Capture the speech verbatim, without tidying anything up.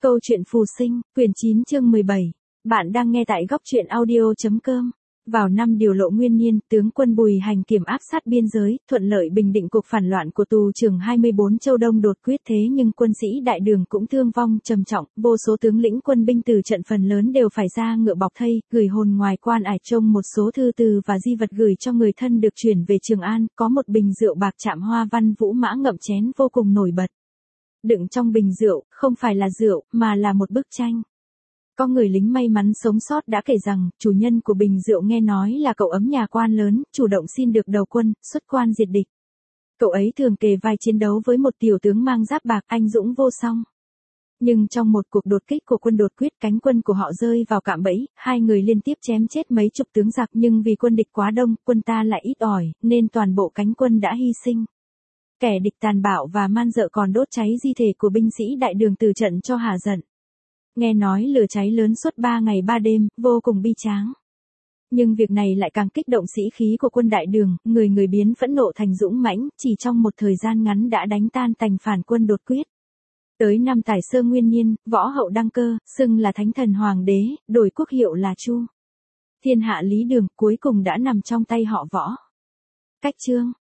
Câu chuyện phù sinh, quyển chín chương mười bảy. Bạn đang nghe tại góc truyện audio.com. Vào năm Điều Lộ Nguyên Niên, tướng quân Bùi Hành kiểm áp sát biên giới, thuận lợi bình định cuộc phản loạn của tù trưởng hai mươi bốn châu Đông đột quyết, thế nhưng quân sĩ đại đường cũng thương vong trầm trọng, vô số tướng lĩnh quân binh từ trận phần lớn đều phải ra ngựa bọc thây, gửi hồn ngoài quan ải trông một số thư từ và di vật gửi cho người thân được chuyển về Trường An, có một bình rượu bạc chạm hoa văn vũ mã ngậm chén vô cùng nổi bật. Đựng trong bình rượu, không phải là rượu, mà là một bức tranh. Có người lính may mắn sống sót đã kể rằng, chủ nhân của bình rượu nghe nói là cậu ấm nhà quan lớn, chủ động xin được đầu quân, xuất quan diệt địch. Cậu ấy thường kề vai chiến đấu với một tiểu tướng mang giáp bạc, anh dũng vô song. Nhưng trong một cuộc đột kích của quân đột quyết, cánh quân của họ rơi vào cạm bẫy, hai người liên tiếp chém chết mấy chục tướng giặc, nhưng vì quân địch quá đông, quân ta lại ít ỏi, nên toàn bộ cánh quân đã hy sinh. Kẻ địch tàn bạo và man dợ còn đốt cháy di thể của binh sĩ đại đường từ trận cho hả giận. Nghe nói lửa cháy lớn suốt ba ngày ba đêm, vô cùng bi tráng. Nhưng việc này lại càng kích động sĩ khí của quân đại đường, người người biến phẫn nộ thành dũng mãnh, chỉ trong một thời gian ngắn đã đánh tan tành phản quân đột quyết. Tới năm Tải Sơ Nguyên Niên, Võ Hậu đăng cơ, xưng là Thánh Thần Hoàng đế, đổi quốc hiệu là Chu. Thiên hạ lý đường cuối cùng đã nằm trong tay họ Võ. Cách chương.